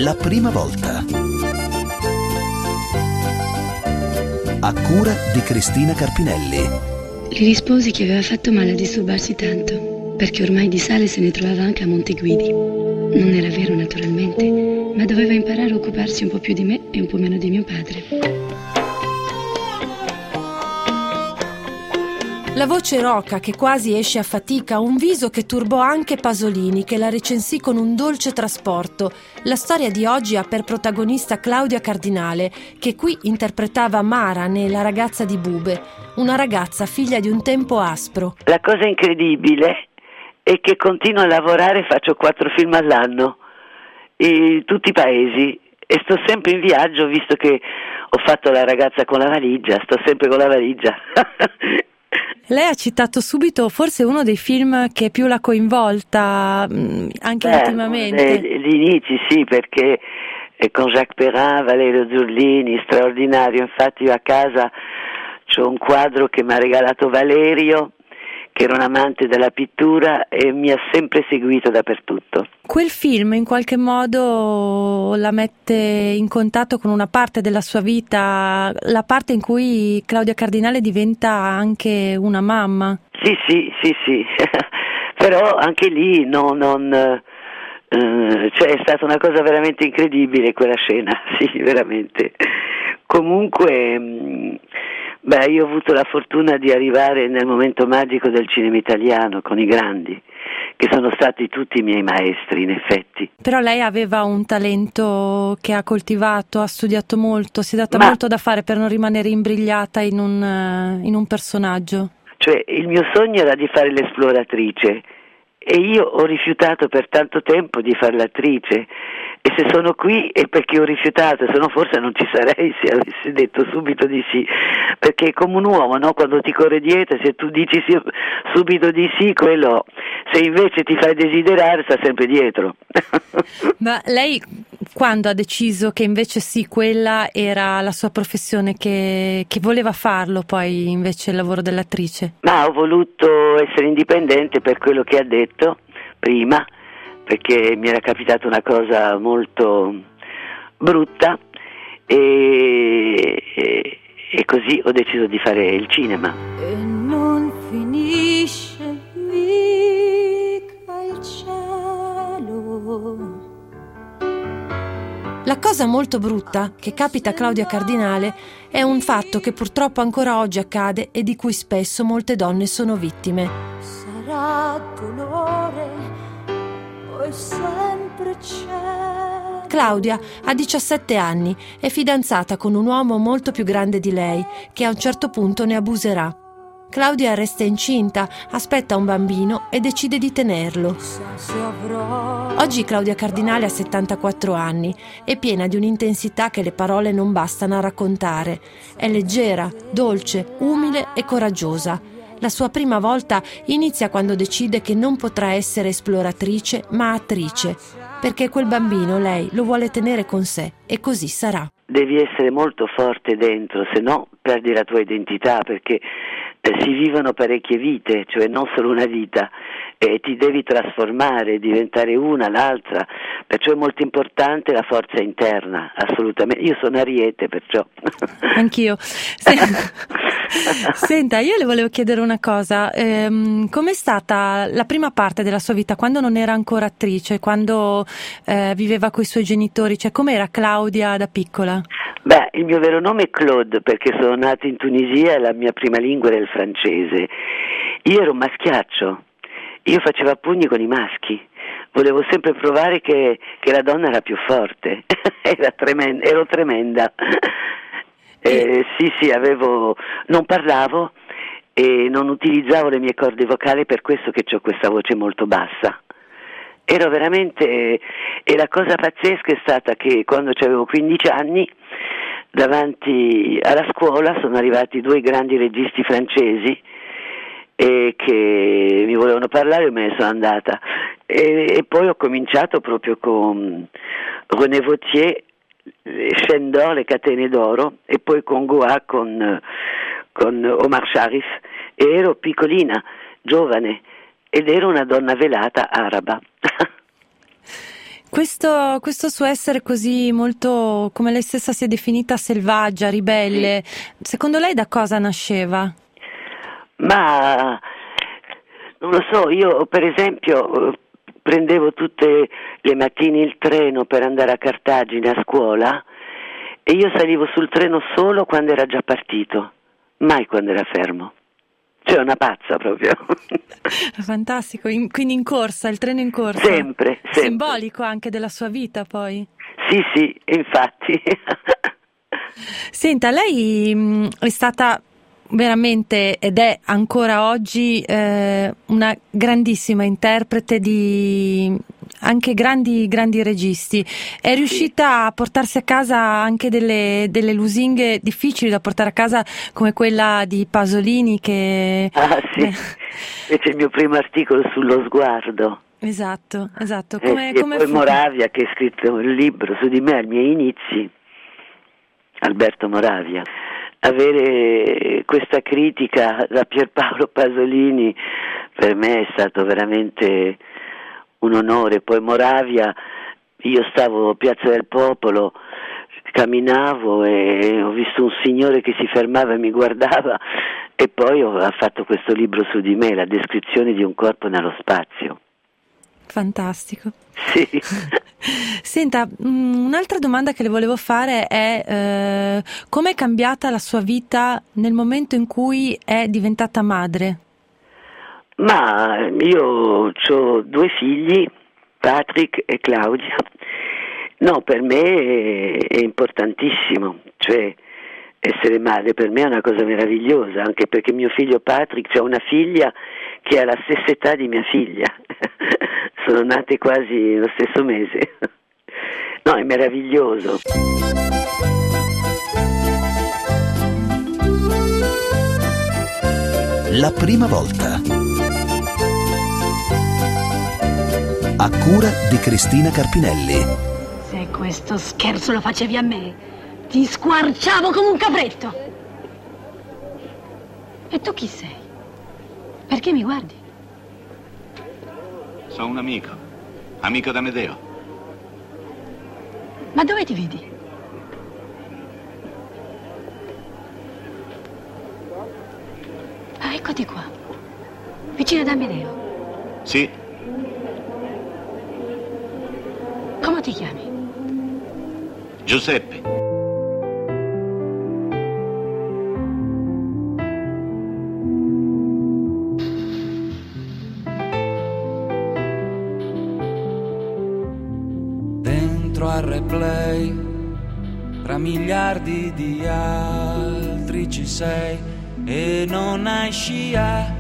La prima volta. A cura di Cristina Carpinelli. Gli risposi che aveva fatto male a disturbarsi tanto, perché ormai di sale se ne trovava anche a Monte Guidi. Non era vero, naturalmente, ma doveva imparare a occuparsi un po' più di me e un po' meno di mio padre. La voce roca che quasi esce a fatica, un viso che turbò anche Pasolini, che la recensì con un dolce trasporto. La storia di oggi ha per protagonista Claudia Cardinale, che qui interpretava Mara nella ragazza di Bube, una ragazza figlia di un tempo aspro. La cosa incredibile è che continuo a lavorare, faccio 4 film all'anno, in tutti i paesi, e sto sempre in viaggio, visto che ho fatto La ragazza con la valigia, sto sempre con la valigia. Lei ha citato subito forse uno dei film che più l'ha coinvolta, anche ultimamente. Gli inizi, sì, perché con Jacques Perrin, Valerio Zurlini, straordinario. Infatti io a casa c'ho un quadro che mi ha regalato Valerio, che era un amante della pittura e mi ha sempre seguito dappertutto. Quel film in qualche modo la mette in contatto con una parte della sua vita, la parte in cui Claudia Cardinale diventa anche una mamma. Sì. Però anche lì cioè è stata una cosa veramente incredibile quella scena, sì, veramente. Comunque, io ho avuto la fortuna di arrivare nel momento magico del cinema italiano con i grandi, che sono stati tutti i miei maestri, in effetti. Però lei aveva un talento che ha coltivato, ha studiato molto, si è data molto da fare per non rimanere imbrigliata in un personaggio. Cioè, il mio sogno era di fare l'esploratrice e io ho rifiutato per tanto tempo di fare l'attrice. E se sono qui è perché ho rifiutato, se no forse non ci sarei se avessi detto subito di sì, perché è come un uomo, no? Quando ti corre dietro, se tu dici sì, subito di sì, quello, se invece ti fai desiderare sta sempre dietro. Ma lei quando ha deciso che invece sì, quella era la sua professione, che voleva farlo poi invece il lavoro dell'attrice? Ma ho voluto essere indipendente per quello che ha detto prima, perché mi era capitata una cosa molto brutta e così ho deciso di fare il cinema. E non finisce mica il cielo. La cosa molto brutta che capita a Claudia Cardinale è un fatto che purtroppo ancora oggi accade e di cui spesso molte donne sono vittime. Sarà dolore. Sempre c'è. Claudia ha 17 anni, è fidanzata con un uomo molto più grande di lei, che a un certo punto ne abuserà. Claudia resta incinta, aspetta un bambino e decide di tenerlo. Oggi Claudia Cardinale ha 74 anni, è piena di un'intensità che le parole non bastano a raccontare. È leggera, dolce, umile e coraggiosa. La sua prima volta inizia quando decide che non potrà essere esploratrice ma attrice, perché quel bambino lei lo vuole tenere con sé e così sarà. Devi essere molto forte dentro, se no perdi la tua identità, perché si vivono parecchie vite, cioè non solo una vita, e ti devi trasformare, diventare una, l'altra, perciò è molto importante la forza interna, assolutamente. Io sono Ariete, perciò. Anch'io. Senta, io le volevo chiedere una cosa, com'è stata la prima parte della sua vita, quando non era ancora attrice, quando viveva coi suoi genitori, cioè com'era Claudia da piccola? Il mio vero nome è Claude, perché sono nata in Tunisia e la mia prima lingua era il francese. Io ero un maschiaccio, io facevo a pugni con i maschi, volevo sempre provare che la donna era più forte, ero tremenda. Sì, non parlavo e non utilizzavo le mie corde vocali, per questo che ho questa voce molto bassa. Ero veramente, e la cosa pazzesca è stata che quando avevo 15 anni, davanti alla scuola sono arrivati 2 grandi registi francesi e che mi volevano parlare e me ne sono andata. E poi ho cominciato proprio con René Vauthier, Chaîne d'Or, le catene d'oro, e poi con Goa, con Omar Sharif, e ero piccolina, giovane, ed ero una donna velata araba. Questo suo essere così molto, come lei stessa si è definita, selvaggia, ribelle, secondo lei da cosa nasceva? Ma non lo so, io per esempio prendevo tutte le mattine il treno per andare a Cartagine a scuola e io salivo sul treno solo quando era già partito, mai quando era fermo. Cioè una pazza proprio. Fantastico, quindi in corsa, il treno in corsa. Sempre. Simbolico anche della sua vita poi. Sì, infatti. Senta, lei è stata veramente ed è ancora oggi una grandissima interprete di anche grandi registi. È riuscita a portarsi a casa anche delle lusinghe difficili da portare a casa, come quella di Pasolini che... Sì, fece il mio primo articolo sullo sguardo. Esatto. E poi Moravia che ha scritto un libro su di me ai miei inizi, Alberto Moravia. Avere questa critica da Pierpaolo Pasolini per me è stato veramente un onore. Poi Moravia, io stavo a Piazza del Popolo, camminavo e ho visto un signore che si fermava e mi guardava e poi ha fatto questo libro su di me, La descrizione di un corpo nello spazio. Fantastico. Sì. Senta, un'altra domanda che le volevo fare è come è cambiata la sua vita nel momento in cui è diventata madre? Ma io ho 2 figli, Patrick e Claudia. No, per me è importantissimo, cioè essere madre per me è una cosa meravigliosa, anche perché mio figlio Patrick ha una figlia che ha la stessa età di mia figlia. Sono nate quasi lo stesso mese. No, è meraviglioso. La prima volta. A cura di Cristina Carpinelli. Se questo scherzo lo facevi a me, ti squarciavo come un capretto. E tu chi sei? Perché mi guardi? Sono un amico d'Amedeo. Ma dove ti vedi? Ah, eccoti qua, vicino ad Amedeo. Sì, Come ti chiami? Giuseppe. Dentro al replay, tra miliardi di altri ci sei e non hai scia,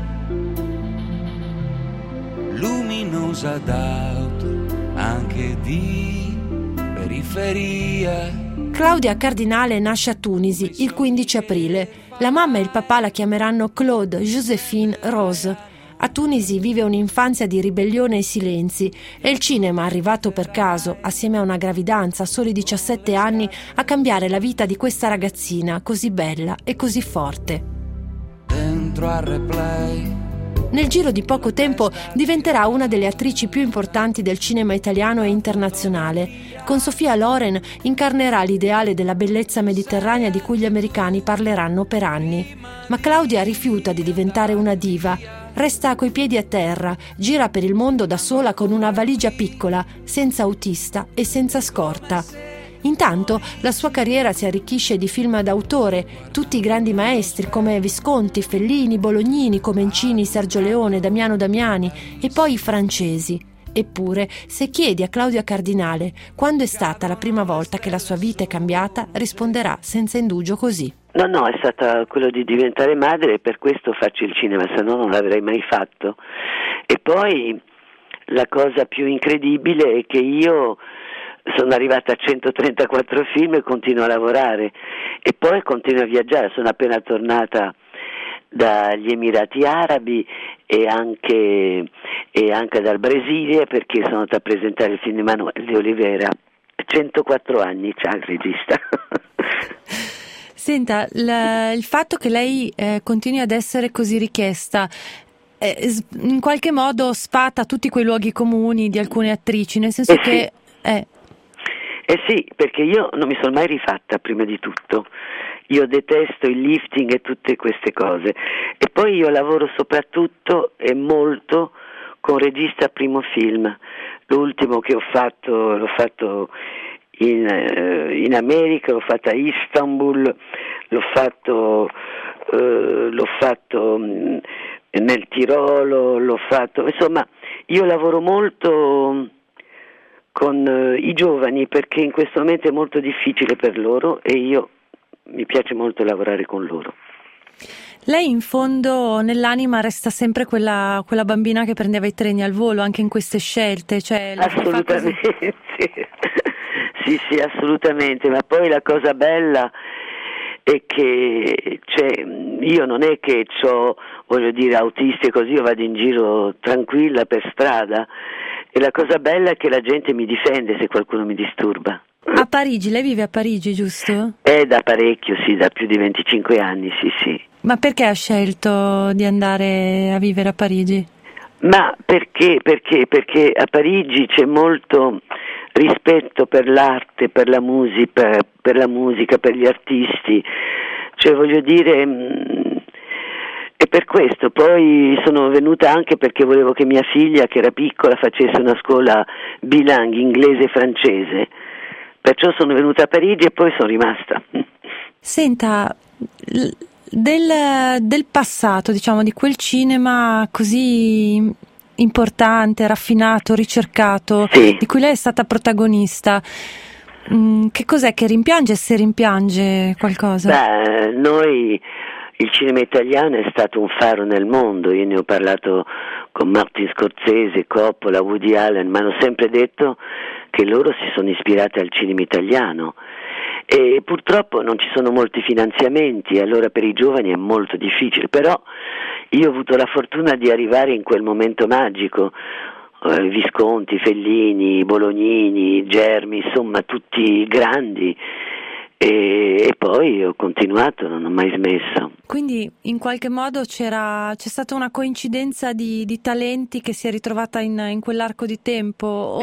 luminosa d'auto, anche di periferia. Claudia Cardinale nasce a Tunisi il 15 aprile. La mamma e il papà la chiameranno Claude Joséphine Rose. A Tunisi vive un'infanzia di ribellione e silenzi e il cinema, arrivato per caso, assieme a una gravidanza a soli 17 anni, a cambiare la vita di questa ragazzina così bella e così forte. Dentro al replay. Nel giro di poco tempo diventerà una delle attrici più importanti del cinema italiano e internazionale. Con Sofia Loren incarnerà l'ideale della bellezza mediterranea di cui gli americani parleranno per anni. Ma Claudia rifiuta di diventare una diva. Resta coi piedi a terra, gira per il mondo da sola con una valigia piccola, senza autista e senza scorta. Intanto la sua carriera si arricchisce di film d'autore, tutti i grandi maestri come Visconti, Fellini, Bolognini, Comencini, Sergio Leone, Damiano Damiani e poi i francesi. Eppure, se chiedi a Claudia Cardinale quando è stata la prima volta che la sua vita è cambiata, risponderà senza indugio così. No, è stata quello di diventare madre e per questo faccio il cinema, se no non l'avrei mai fatto. E poi la cosa più incredibile è che io sono arrivata a 134 film e continuo a lavorare e poi continuo a viaggiare. Sono appena tornata dagli Emirati Arabi e anche dal Brasile, perché sono andata a presentare il film di Manuel de Oliveira. 104 anni c'ha il regista. Senta, il fatto che lei continui ad essere così richiesta in qualche modo sfata tutti quei luoghi comuni di alcune attrici, nel senso che Eh sì, perché io non mi sono mai rifatta, prima di tutto. Io detesto il lifting e tutte queste cose. E poi io lavoro soprattutto e molto con regista primo film. L'ultimo che l'ho fatto in America, l'ho fatto a Istanbul, l'ho fatto nel Tirolo, insomma, io lavoro molto con i giovani perché in questo momento è molto difficile per loro e mi piace molto lavorare con loro. Lei in fondo nell'anima resta sempre quella bambina che prendeva i treni al volo anche in queste scelte, cioè assolutamente. Sì, assolutamente, ma poi la cosa bella è che io non è che voglio dire, autisti e così, io vado in giro tranquilla per strada e la cosa bella è che la gente mi difende se qualcuno mi disturba. A Parigi, lei vive a Parigi, giusto? Da parecchio, sì, da più di 25 anni, sì. Ma perché ha scelto di andare a vivere a Parigi? Ma perché a Parigi c'è molto rispetto per l'arte, per la musica, per gli artisti, cioè voglio dire, e per questo poi sono venuta anche perché volevo che mia figlia, che era piccola, facesse una scuola bilingue, inglese e francese, perciò sono venuta a Parigi e poi sono rimasta. Senta, del passato, diciamo, di quel cinema così importante, raffinato, ricercato, sì, di cui lei è stata protagonista, che cos'è che rimpiange, se rimpiange qualcosa? Il cinema italiano è stato un faro nel mondo, io ne ho parlato con Martin Scorsese, Coppola, Woody Allen, mi hanno sempre detto che loro si sono ispirati al cinema italiano e purtroppo non ci sono molti finanziamenti, allora per i giovani è molto difficile, però io ho avuto la fortuna di arrivare in quel momento magico, Visconti, Fellini, Bolognini, Germi, insomma tutti grandi. E poi ho continuato, non ho mai smesso. Quindi in qualche modo c'è stata una coincidenza di talenti che si è ritrovata in quell'arco di tempo?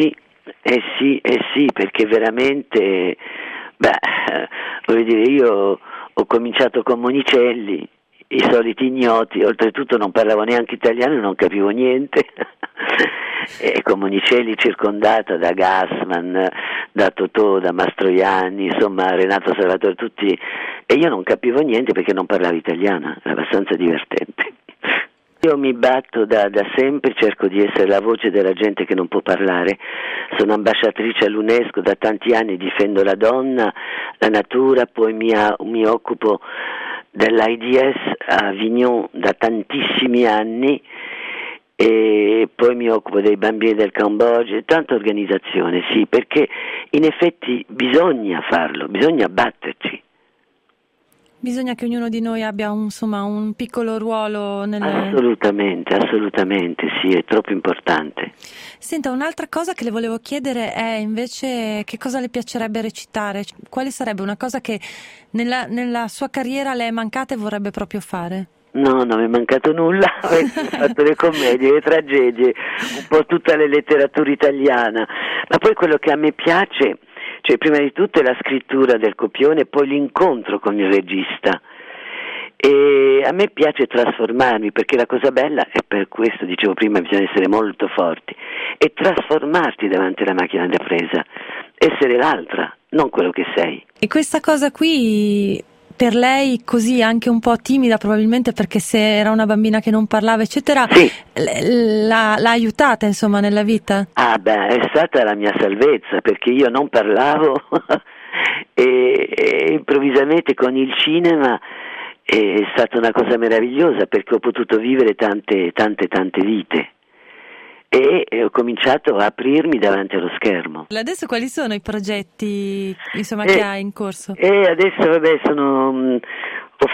Sì, perché veramente, voglio dire, io ho cominciato con Monicelli, i soliti ignoti, oltretutto non parlavo neanche italiano e non capivo niente. E con Monicelli circondata da Gassman, da Totò, da Mastroianni, insomma Renato Salvatore, tutti, e io non capivo niente perché non parlavo italiano, era abbastanza divertente. Io mi batto da sempre, cerco di essere la voce della gente che non può parlare, sono ambasciatrice all'UNESCO da tanti anni, difendo la donna, la natura, poi mi occupo dell'AIDS a Avignon da tantissimi anni e poi mi occupo dei bambini del Cambogia, tanta organizzazione, sì, perché in effetti bisogna farlo, bisogna batterci. Bisogna che ognuno di noi abbia un piccolo ruolo nel... Assolutamente, sì, è troppo importante. Senta, un'altra cosa che le volevo chiedere è invece che cosa le piacerebbe recitare, quale sarebbe una cosa che nella sua carriera le è mancata e vorrebbe proprio fare? No, non mi è mancato nulla, ho fatto le commedie, le tragedie, un po' tutta la letteratura italiana, ma poi quello che a me piace, cioè prima di tutto è la scrittura del copione e poi l'incontro con il regista. E a me piace trasformarmi, perché la cosa bella, e per questo dicevo prima bisogna essere molto forti, è trasformarti davanti alla macchina da presa, essere l'altra, non quello che sei. E questa cosa qui per lei, così anche un po' timida probabilmente, perché se era una bambina che non parlava eccetera, sì, l'ha aiutata insomma nella vita? È stata la mia salvezza, perché io non parlavo e improvvisamente con il cinema è stata una cosa meravigliosa, perché ho potuto vivere tante vite e ho cominciato a aprirmi davanti allo schermo. Adesso quali sono i progetti insomma che ha in corso? Adesso ho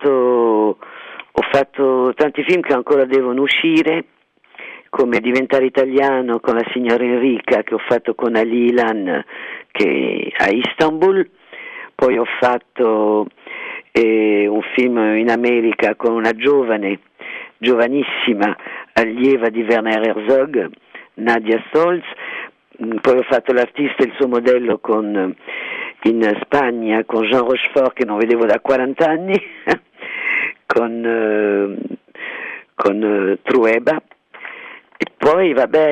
fatto tanti film che ancora devono uscire, come Diventare italiano con la signora Enrica, che ho fatto con Ali Ilan che a Istanbul, poi ho fatto un film in America con una giovanissima allieva di Werner Herzog, Nadia Stolz, poi ho fatto l'artista e il suo modello in Spagna con Jean Rochefort, che non vedevo da 40 anni, con Trueba, e poi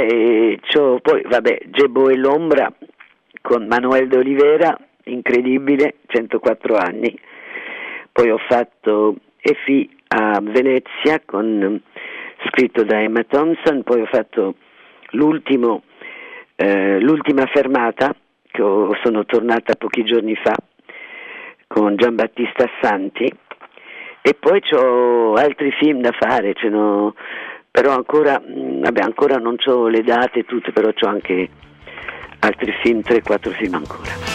Gebo e l'ombra con Manuel de Oliveira, incredibile, 104 anni. Poi ho fatto Effie a Venezia, scritto da Emma Thompson. Poi ho fatto l'ultima fermata, che sono tornata pochi giorni fa con Giambattista Santi, e poi c'ho altri film da fare, però ancora non c'ho le date tutte, però c'ho anche altri film, 3-4 film ancora.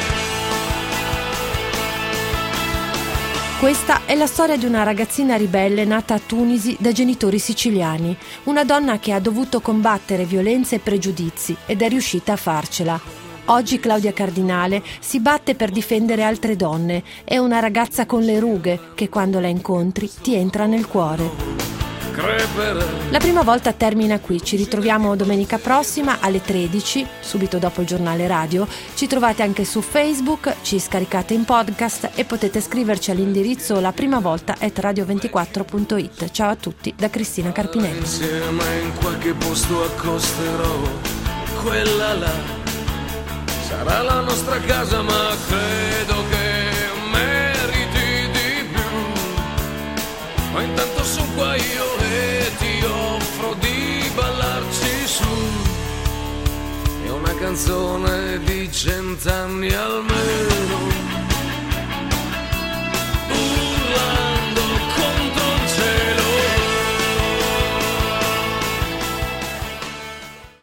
Questa è la storia di una ragazzina ribelle nata a Tunisi da genitori siciliani, una donna che ha dovuto combattere violenze e pregiudizi ed è riuscita a farcela. Oggi Claudia Cardinale si batte per difendere altre donne, è una ragazza con le rughe che quando la incontri ti entra nel cuore. La prima volta termina qui, ci ritroviamo domenica prossima alle 13, subito dopo il giornale radio. Ci trovate anche su Facebook, ci scaricate in podcast e potete scriverci all'indirizzo laprimavolta@radio24.it. Ciao a tutti da Cristina Carpinelli. Insieme in qualche posto accosterò, quella là sarà la nostra casa, ma credo che meriti di più. Ma intanto sono qua io e ti offro di ballarci su. È una canzone di 100 anni almeno.